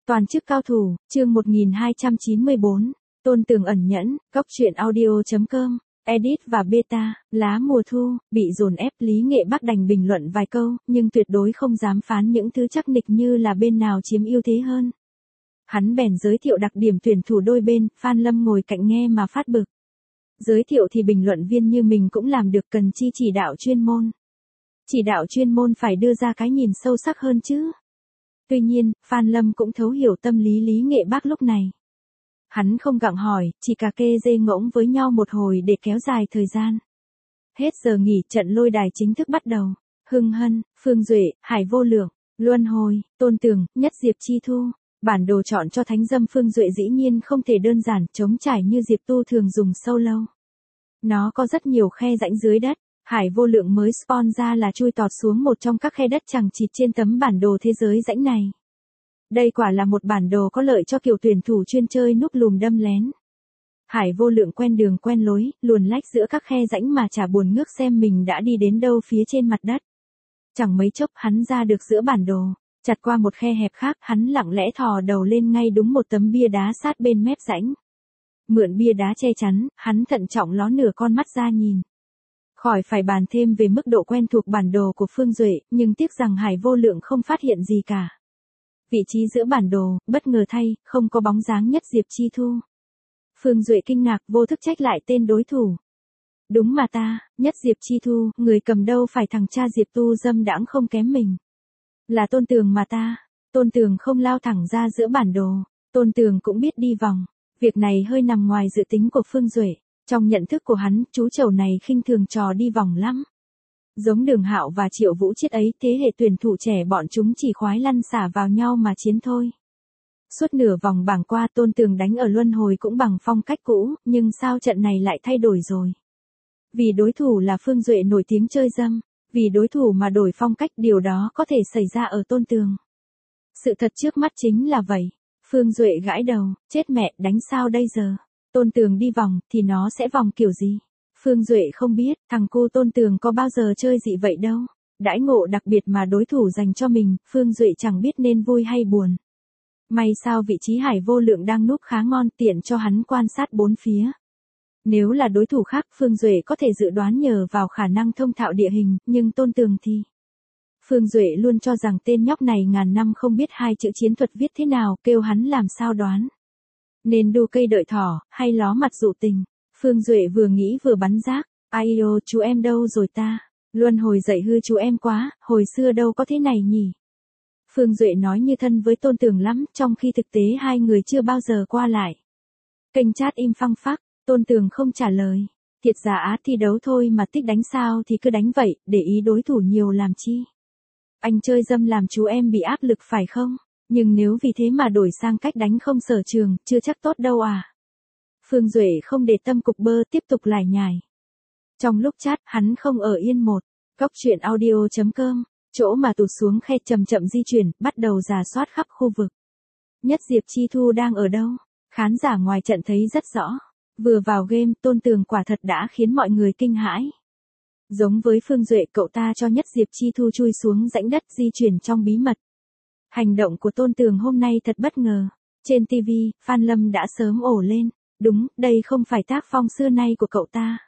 Toàn chức cao thủ, chương 1294, Tôn Tường ẩn nhẫn, góc truyện audio.com, edit và beta, lá mùa thu, bị dồn ép Lý Nghệ Bắc đành bình luận vài câu, nhưng tuyệt đối không dám phán những thứ chắc nịch như là bên nào chiếm ưu thế hơn. Hắn bèn giới thiệu đặc điểm tuyển thủ đôi bên, Phan Lâm ngồi cạnh nghe mà phát bực. Giới thiệu thì bình luận viên như mình cũng làm được, cần chi chỉ đạo chuyên môn. Chỉ đạo chuyên môn phải đưa ra cái nhìn sâu sắc hơn chứ. Tuy nhiên, Phan Lâm cũng thấu hiểu tâm lý Lý Nghệ Bắc lúc này. Hắn không gặng hỏi, chỉ cà kê dê ngỗng với nhau một hồi để kéo dài thời gian. Hết giờ nghỉ, trận lôi đài chính thức bắt đầu. Hưng Hân, Phương Duệ, Hải Vô Lượng, Luân Hồi, Tôn Tường, Nhất Diệp Chi Thu. Bản đồ chọn cho thánh dâm Phương Duệ dĩ nhiên không thể đơn giản, trống trải như Diệp Tu thường dùng sâu lâu. Nó có rất nhiều khe rãnh dưới đất. Hải Vô Lượng mới spawn ra là chui tọt xuống một trong các khe đất chằng chịt trên tấm bản đồ thế giới rãnh này. Đây quả là một bản đồ có lợi cho kiểu tuyển thủ chuyên chơi núp lùm đâm lén. Hải Vô Lượng quen đường quen lối, luồn lách giữa các khe rãnh mà chả buồn ngước xem mình đã đi đến đâu phía trên mặt đất. Chẳng mấy chốc hắn ra được giữa bản đồ, chặt qua một khe hẹp khác, hắn lặng lẽ thò đầu lên ngay đúng một tấm bia đá sát bên mép rãnh. Mượn bia đá che chắn, hắn thận trọng ló nửa con mắt ra nhìn. Khỏi phải bàn thêm về mức độ quen thuộc bản đồ của Phương Duệ, nhưng tiếc rằng Hải Vô Lượng không phát hiện gì cả. Vị trí giữa bản đồ, bất ngờ thay, không có bóng dáng Nhất Diệp Chi Thu. Phương Duệ kinh ngạc vô thức trách lại tên đối thủ. Đúng mà ta, Nhất Diệp Chi Thu, người cầm đâu phải thằng cha Diệp Tu dâm đãng không kém mình. Là Tôn Tường mà ta. Tôn Tường không lao thẳng ra giữa bản đồ. Tôn Tường cũng biết đi vòng. Việc này hơi nằm ngoài dự tính của Phương Duệ. Trong nhận thức của hắn, chú trầu này khinh thường trò đi vòng lắm. Giống Đường Hạo và Triệu Vũ Chiết ấy, thế hệ tuyển thủ trẻ bọn chúng chỉ khoái lăn xả vào nhau mà chiến thôi. Suốt nửa vòng bảng qua, Tôn Tường đánh ở Luân Hồi cũng bằng phong cách cũ, nhưng sao trận này lại thay đổi rồi? Vì đối thủ là Phương Duệ nổi tiếng chơi dâm, vì đối thủ mà đổi phong cách, điều đó có thể xảy ra ở Tôn Tường. Sự thật trước mắt chính là vậy. Phương Duệ gãi đầu, chết mẹ, đánh sao đây giờ? Tôn Tường đi vòng, thì nó sẽ vòng kiểu gì? Phương Duệ không biết, thằng cô Tôn Tường có bao giờ chơi dị vậy đâu. Đãi ngộ đặc biệt mà đối thủ dành cho mình, Phương Duệ chẳng biết nên vui hay buồn. May sao vị trí Hải Vô Lượng đang núp khá ngon, tiện cho hắn quan sát bốn phía. Nếu là đối thủ khác, Phương Duệ có thể dự đoán nhờ vào khả năng thông thạo địa hình, nhưng Tôn Tường thì... Phương Duệ luôn cho rằng tên nhóc này ngàn năm không biết hai chữ chiến thuật viết thế nào, kêu hắn làm sao đoán. Nên đu cây đợi thỏ, hay ló mặt dụ tình. Phương Duệ vừa nghĩ vừa bắn rác. Ai ô, chú em đâu rồi ta? Luân Hồi dạy hư chú em quá, hồi xưa đâu có thế này nhỉ? Phương Duệ nói như thân với Tôn Tường lắm, trong khi thực tế hai người chưa bao giờ qua lại. Kênh chat im phăng phắc, Tôn Tường không trả lời. Thiệt giả á thi đấu thôi mà thích đánh sao thì cứ đánh vậy, để ý đối thủ nhiều làm chi? Anh chơi dâm làm chú em bị áp lực phải không? Nhưng nếu vì thế mà đổi sang cách đánh không sở trường, chưa chắc tốt đâu à. Phương Duệ không để tâm cục bơ, tiếp tục lải nhải. Trong lúc chat, hắn không ở yên một. Góc truyện audio.com, chỗ mà tụt xuống khe chậm chậm di chuyển, bắt đầu rà soát khắp khu vực. Nhất Diệp Chi Thu đang ở đâu? Khán giả ngoài trận thấy rất rõ. Vừa vào game, Tôn Tường quả thật đã khiến mọi người kinh hãi. Giống với Phương Duệ, cậu ta cho Nhất Diệp Chi Thu chui xuống rãnh đất di chuyển trong bí mật. Hành động của Tôn Tường hôm nay thật bất ngờ. Trên TV, Phan Lâm đã sớm ổ lên. Đúng, đây không phải tác phong xưa nay của cậu ta.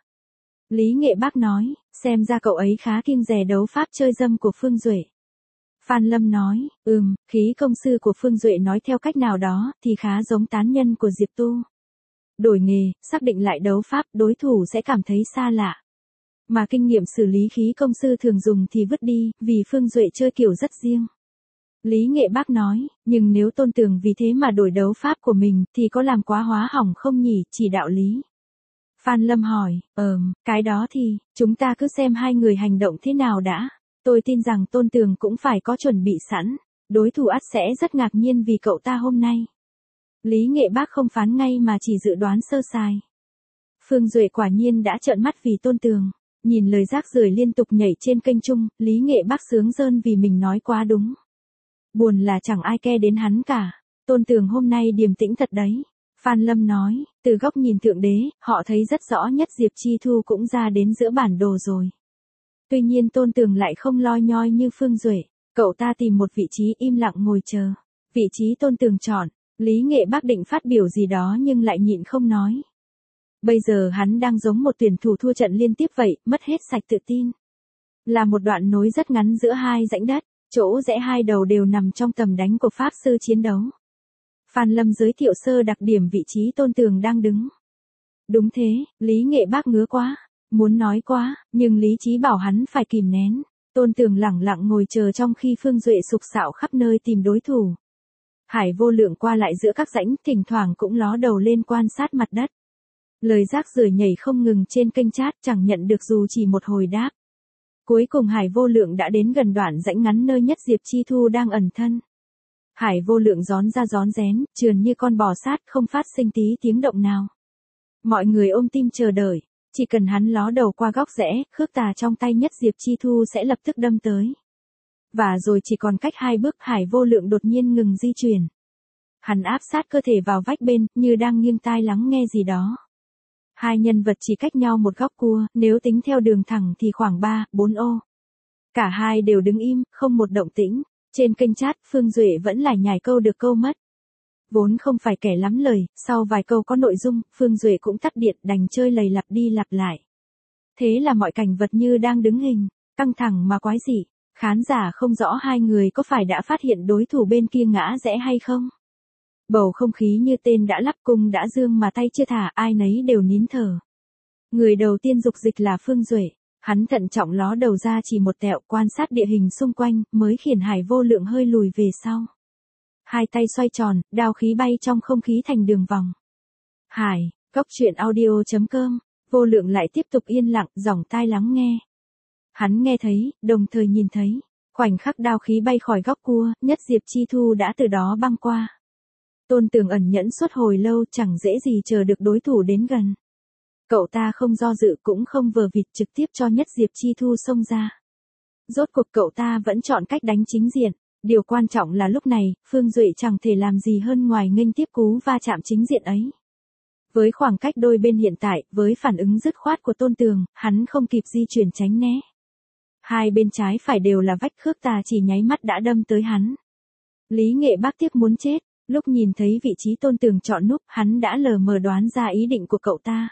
Lý Nghệ Bắc nói, xem ra cậu ấy khá kiêng dè đấu pháp chơi dâm của Phương Duệ. Phan Lâm nói, khí công sư của Phương Duệ nói theo cách nào đó, thì khá giống tán nhân của Diệp Tu. Đổi nghề, xác định lại đấu pháp, đối thủ sẽ cảm thấy xa lạ. Mà kinh nghiệm xử lý khí công sư thường dùng thì vứt đi, vì Phương Duệ chơi kiểu rất riêng. Lý Nghệ Bắc nói, nhưng nếu Tôn Tường vì thế mà đổi đấu pháp của mình, thì có làm quá hóa hỏng không nhỉ, chỉ đạo lý. Phan Lâm hỏi, cái đó thì, chúng ta cứ xem hai người hành động thế nào đã. Tôi tin rằng Tôn Tường cũng phải có chuẩn bị sẵn, đối thủ ắt sẽ rất ngạc nhiên vì cậu ta hôm nay. Lý Nghệ Bắc không phán ngay mà chỉ dự đoán sơ sài. Phương Duệ quả nhiên đã trợn mắt vì Tôn Tường. Nhìn lời rác rưởi liên tục nhảy trên kênh chung, Lý Nghệ Bắc sướng rơn vì mình nói quá đúng. Buồn là chẳng ai ke đến hắn cả. Tôn Tường hôm nay điềm tĩnh thật đấy. Phan Lâm nói, từ góc nhìn thượng đế, họ thấy rất rõ Nhất Diệp Chi Thu cũng ra đến giữa bản đồ rồi. Tuy nhiên Tôn Tường lại không loi nhoi như Phương Duệ. Cậu ta tìm một vị trí im lặng ngồi chờ. Vị trí Tôn Tường chọn, Lý Nghệ Bắc định phát biểu gì đó nhưng lại nhịn không nói. Bây giờ hắn đang giống một tuyển thủ thua trận liên tiếp vậy, mất hết sạch tự tin. Là một đoạn nối rất ngắn giữa hai rãnh đất, chỗ rẽ hai đầu đều nằm trong tầm đánh của pháp sư chiến đấu. Phan Lâm giới thiệu sơ đặc điểm vị trí Tôn Tường đang đứng. Đúng thế, Lý Nghệ Bắc ngứa quá, muốn nói quá, nhưng lý trí bảo hắn phải kìm nén. Tôn Tường lẳng lặng ngồi chờ trong khi Phương Duệ sục sạo khắp nơi tìm đối thủ. Hải Vô Lượng qua lại giữa các rãnh, thỉnh thoảng cũng ló đầu lên quan sát mặt đất. Lời rác rưởi nhảy không ngừng trên kênh chat, chẳng nhận được dù chỉ một hồi đáp. Cuối cùng Hải Vô Lượng đã đến gần đoạn rãnh ngắn nơi Nhất Diệp Chi Thu đang ẩn thân. Hải Vô Lượng rón ra rón rén, trườn như con bò sát, không phát sinh tí tiếng động nào. Mọi người ôm tim chờ đợi, chỉ cần hắn ló đầu qua góc rẽ, khước tà trong tay Nhất Diệp Chi Thu sẽ lập tức đâm tới. Và rồi chỉ còn cách 2 bước, Hải Vô Lượng đột nhiên ngừng di chuyển. Hắn áp sát cơ thể vào vách bên, như đang nghiêng tai lắng nghe gì đó. Hai nhân vật chỉ cách nhau một góc cua, nếu tính theo đường thẳng thì khoảng 3-4 ô. Cả hai đều đứng im, không một động tĩnh. Trên kênh chat, Phương Duệ vẫn lại nhảy câu được câu mất. Vốn không phải kẻ lắm lời, sau vài câu có nội dung, Phương Duệ cũng tắt điện, đành chơi lầy lặp đi lặp lại. Thế là mọi cảnh vật như đang đứng hình, căng thẳng mà quái dị. Khán giả không rõ hai người có phải đã phát hiện đối thủ bên kia ngã rẽ hay không. Bầu không khí như tên đã lắp, cung đã dương mà tay chưa thả, ai nấy đều nín thở. Người đầu tiên dục dịch là Phương Duệ. Hắn thận trọng ló đầu ra chỉ một tẹo, quan sát địa hình xung quanh, mới khiển Hải Vô Lượng hơi lùi về sau. Hai tay xoay tròn, đao khí bay trong không khí thành đường vòng. Hải, góc truyện audio.com, Vô Lượng lại tiếp tục yên lặng, dòng tai lắng nghe. Hắn nghe thấy, đồng thời nhìn thấy. Khoảnh khắc đao khí bay khỏi góc cua, Nhất Diệp Chi Thu đã từ đó băng qua. Tôn Tường ẩn nhẫn suốt hồi lâu, chẳng dễ gì chờ được đối thủ đến gần. Cậu ta không do dự cũng không vờ vịt, trực tiếp cho Nhất Diệp Chi Thu xông ra. Rốt cuộc cậu ta vẫn chọn cách đánh chính diện. Điều quan trọng là lúc này, Phương Duệ chẳng thể làm gì hơn ngoài nghênh tiếp cú va chạm chính diện ấy. Với khoảng cách đôi bên hiện tại, với phản ứng dứt khoát của Tôn Tường, hắn không kịp di chuyển tránh né. Hai bên trái phải đều là vách, khước tà chỉ nháy mắt đã đâm tới hắn. Lý Nghệ Bắc tiếc muốn chết, lúc nhìn thấy vị trí Tôn Tường chọn núp, hắn đã lờ mờ đoán ra ý định của cậu ta.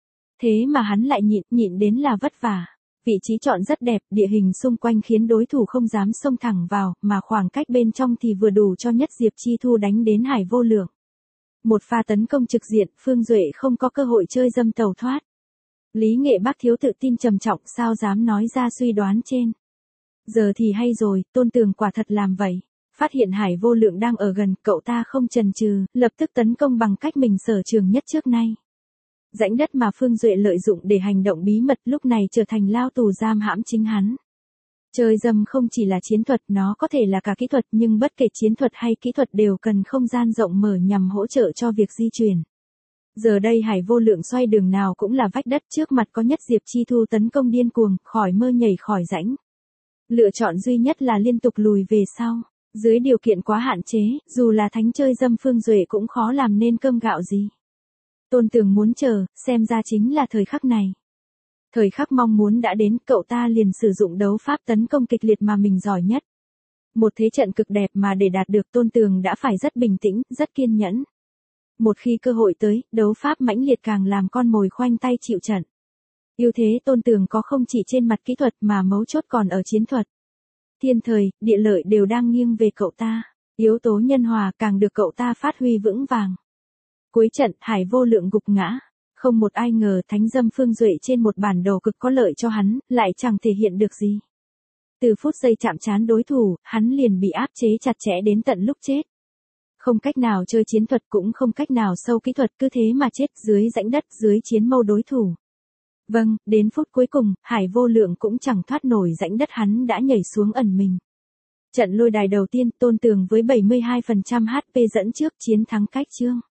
Thế mà hắn lại nhịn đến là vất vả. Vị trí chọn rất đẹp, địa hình xung quanh khiến đối thủ không dám xông thẳng vào, mà khoảng cách bên trong thì vừa đủ cho Nhất Diệp Chi Thu đánh đến Hải Vô Lượng. Một pha tấn công trực diện, Phương Duệ không có cơ hội chơi dâm tàu thoát. Lý Nghệ Bắc thiếu tự tin trầm trọng, sao dám nói ra suy đoán trên. Giờ thì hay rồi, Tôn Tường quả thật làm vậy. Phát hiện Hải Vô Lượng đang ở gần, cậu ta không chần chừ, lập tức tấn công bằng cách mình sở trường nhất trước nay. Rãnh đất mà Phương Duệ lợi dụng để hành động bí mật lúc này trở thành lao tù giam hãm chính hắn. Chơi dâm không chỉ là chiến thuật, nó có thể là cả kỹ thuật, nhưng bất kể chiến thuật hay kỹ thuật đều cần không gian rộng mở nhằm hỗ trợ cho việc di chuyển. Giờ đây Hải Vô Lượng xoay đường nào cũng là vách đất, trước mặt có Nhất Diệp Chi Thu tấn công điên cuồng, khỏi mơ nhảy khỏi rãnh. Lựa chọn duy nhất là liên tục lùi về sau. Dưới điều kiện quá hạn chế, dù là thánh chơi dâm Phương Duệ cũng khó làm nên cơm gạo gì. Tôn Tường muốn chờ, xem ra chính là thời khắc này. Thời khắc mong muốn đã đến, cậu ta liền sử dụng đấu pháp tấn công kịch liệt mà mình giỏi nhất. Một thế trận cực đẹp mà để đạt được Tôn Tường đã phải rất bình tĩnh, rất kiên nhẫn. Một khi cơ hội tới, đấu pháp mãnh liệt càng làm con mồi khoanh tay chịu trận. Ưu thế Tôn Tường có không chỉ trên mặt kỹ thuật mà mấu chốt còn ở chiến thuật. Thiên thời, địa lợi đều đang nghiêng về cậu ta. Yếu tố nhân hòa càng được cậu ta phát huy vững vàng. Cuối trận, Hải Vô Lượng gục ngã. Không một ai ngờ thánh dâm Phương Duệ trên một bản đồ cực có lợi cho hắn, lại chẳng thể hiện được gì. Từ phút giây chạm trán đối thủ, hắn liền bị áp chế chặt chẽ đến tận lúc chết. Không cách nào chơi chiến thuật cũng không cách nào sâu kỹ thuật, cứ thế mà chết dưới rãnh đất, dưới chiến mâu đối thủ. Vâng, đến phút cuối cùng, Hải Vô Lượng cũng chẳng thoát nổi rãnh đất, hắn đã nhảy xuống ẩn mình. Trận lôi đài đầu tiên, Tôn Tường với 72% HP dẫn trước, chiến thắng cách chương.